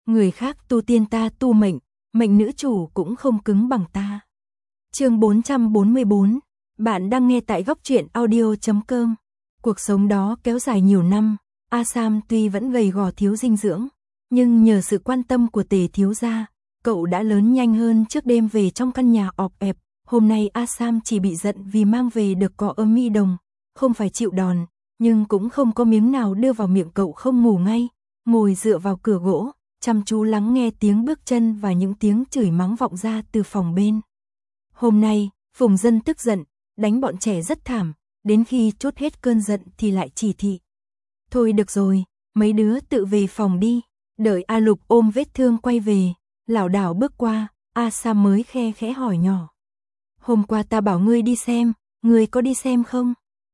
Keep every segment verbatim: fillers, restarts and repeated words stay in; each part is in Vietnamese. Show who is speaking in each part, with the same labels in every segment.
Speaker 1: người khác tu tiên ta tu mệnh, mệnh nữ chủ cũng không cứng bằng ta. Chương bốn trăm bốn mươi bốn, bạn đang nghe tại góc truyện audio chấm com. Cuộc sống đó kéo dài nhiều năm, A Sam tuy vẫn gầy gò thiếu dinh dưỡng, nhưng nhờ sự quan tâm của Tề thiếu gia, cậu đã lớn nhanh hơn trước đêm về trong căn nhà ọp ẹp. Hôm nay A Sam chỉ bị giận vì mang về được cỏ ơ mi đồng, không phải chịu đòn, nhưng cũng không có miếng nào đưa vào miệng. Cậu không ngủ ngay, ngồi dựa vào cửa gỗ, chăm chú lắng nghe tiếng bước chân và những tiếng chửi mắng vọng ra từ phòng bên. Hôm nay, Phùng Dân tức giận, đánh bọn trẻ rất thảm, đến khi trút hết cơn giận thì lại chỉ thị. Thôi được rồi, mấy đứa tự về phòng đi. Đợi A Lục ôm vết thương quay về, lảo đảo bước qua, A Sam mới khe khẽ hỏi nhỏ. Hôm qua ta bảo ngươi đi xem, ngươi có đi xem không?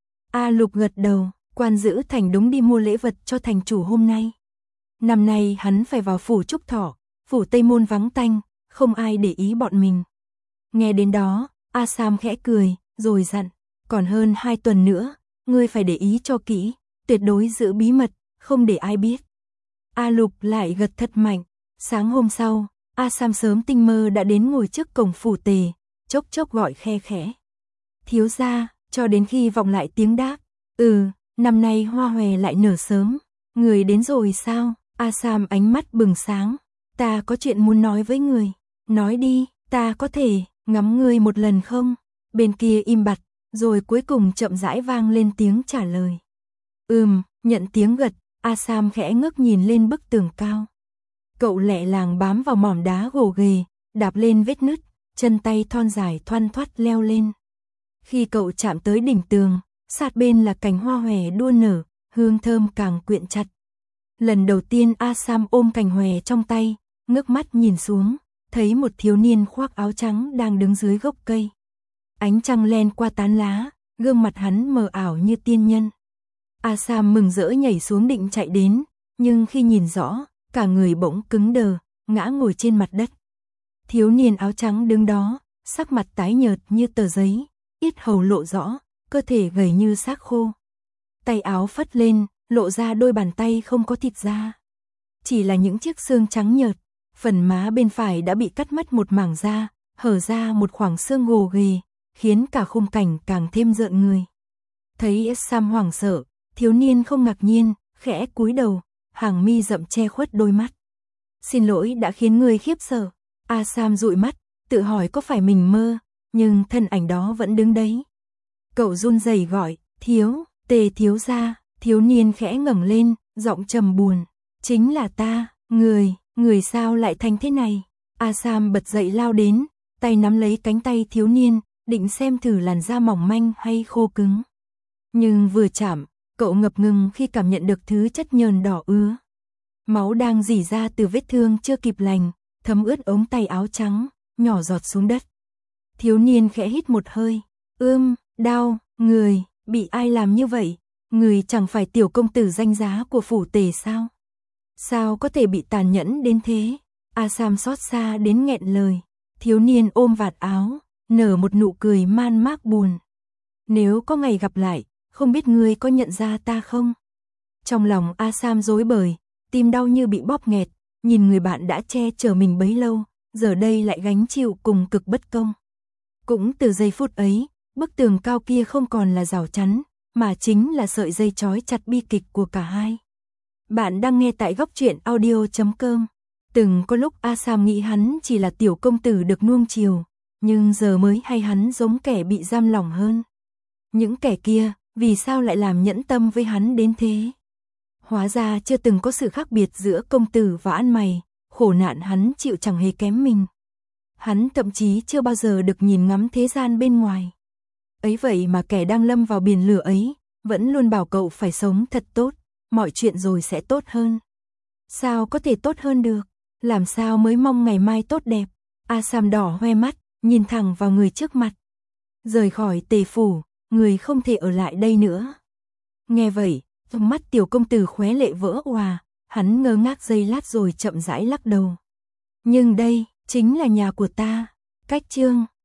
Speaker 1: A Lục gật đầu, quan giữ thành đúng đi mua lễ vật cho thành chủ hôm nay. Năm nay hắn phải vào phủ Trúc Thọ, phủ Tây Môn vắng tanh, không ai để ý bọn mình. Nghe đến đó, A Sam khẽ cười, rồi dặn, còn hơn hai tuần nữa, ngươi phải để ý cho kỹ, tuyệt đối giữ bí mật, không để ai biết. A Lục lại gật thật mạnh. Sáng hôm sau, A Sam sớm tinh mơ đã đến ngồi trước cổng phủ Tề, chốc chốc gọi khe khẽ. Thiếu gia, cho đến khi vọng lại tiếng đáp. Ừ, năm nay hoa hòe lại nở sớm. Người đến rồi sao? A Sam ánh mắt bừng sáng. Ta có chuyện muốn nói với người. Nói đi, ta có thể ngắm ngươi một lần không? Bên kia im bặt, rồi cuối cùng chậm rãi vang lên tiếng trả lời. Ừm, nhận tiếng gật, A Sam khẽ ngước nhìn lên bức tường cao. Cậu lẹ làng bám vào mỏm đá gồ ghề, đạp lên vết nứt, chân tay thon dài thoăn thoắt leo lên. Khi cậu chạm tới đỉnh tường, sát bên là cành hoa hòe đua nở, hương thơm càng quyện chặt. Lần đầu tiên A Sam ôm cành hòe trong tay, ngước mắt nhìn xuống, thấy một thiếu niên khoác áo trắng đang đứng dưới gốc cây. Ánh trăng len qua tán lá, gương mặt hắn mờ ảo như tiên nhân. A Sam mừng rỡ nhảy xuống định chạy đến, nhưng khi nhìn rõ, cả người bỗng cứng đờ, ngã ngồi trên mặt đất. Thiếu niên áo trắng đứng đó, sắc mặt tái nhợt như tờ giấy, yết hầu lộ rõ, cơ thể gầy như xác khô. Tay áo phất lên, lộ ra đôi bàn tay không có thịt da. Chỉ là những chiếc xương trắng nhợt, phần má bên phải đã bị cắt mất một mảng da, hở ra một khoảng xương gồ ghề, khiến cả khung cảnh càng thêm rợn người. Thấy Sam hoảng sợ, thiếu niên không ngạc nhiên, khẽ cúi đầu, hàng mi rậm che khuất đôi mắt. Xin lỗi đã khiến người khiếp sợ. A Sam dụi mắt, tự hỏi có phải mình mơ, nhưng thân ảnh đó vẫn đứng đấy. Cậu run rẩy gọi, thiếu, Tề thiếu gia. Thiếu niên khẽ ngẩng lên, giọng trầm buồn. Chính là ta, người, người sao lại thành thế này? A Sam bật dậy lao đến, tay nắm lấy cánh tay thiếu niên, định xem thử làn da mỏng manh hay khô cứng. Nhưng vừa chạm, cậu ngập ngừng khi cảm nhận được thứ chất nhờn đỏ ứa. Máu đang rỉ ra từ vết thương chưa kịp lành, thấm ướt ống tay áo trắng, nhỏ giọt xuống đất. Thiếu niên khẽ hít một hơi, ưm, đau, người, bị ai làm như vậy? Người chẳng phải tiểu công tử danh giá của phủ Tề sao? Sao có thể bị tàn nhẫn đến thế? A Sam xót xa đến nghẹn lời. Thiếu niên ôm vạt áo, nở một nụ cười man mác buồn. Nếu có ngày gặp lại, không biết ngươi có nhận ra ta không? Trong lòng A Sam rối bời, tim đau như bị bóp nghẹt, nhìn người bạn đã che chở mình bấy lâu, giờ đây lại gánh chịu cùng cực bất công. Cũng từ giây phút ấy, bức tường cao kia không còn là rào chắn, mà chính là sợi dây trói chặt bi kịch của cả hai. Bạn đang nghe tại góc truyện audio chấm com. Từng có lúc A Sam nghĩ hắn chỉ là tiểu công tử được nuông chiều, nhưng giờ mới hay hắn giống kẻ bị giam lỏng hơn. Những kẻ kia, vì sao lại làm nhẫn tâm với hắn đến thế? Hóa ra chưa từng có sự khác biệt giữa công tử và ăn mày, khổ nạn hắn chịu chẳng hề kém mình. Hắn thậm chí chưa bao giờ được nhìn ngắm thế gian bên ngoài. Ấy vậy mà kẻ đang lâm vào biển lửa ấy, vẫn luôn bảo cậu phải sống thật tốt, mọi chuyện rồi sẽ tốt hơn. Sao có thể tốt hơn được? Làm sao mới mong ngày mai tốt đẹp? A Sam đỏ hoe mắt, nhìn thẳng vào người trước mặt. Rời khỏi Tề phủ, người không thể ở lại đây nữa. Nghe vậy, trong mắt tiểu công tử khóe lệ vỡ òa, hắn ngơ ngác giây lát rồi chậm rãi lắc đầu. Nhưng đây, chính là nhà của ta. Cách chương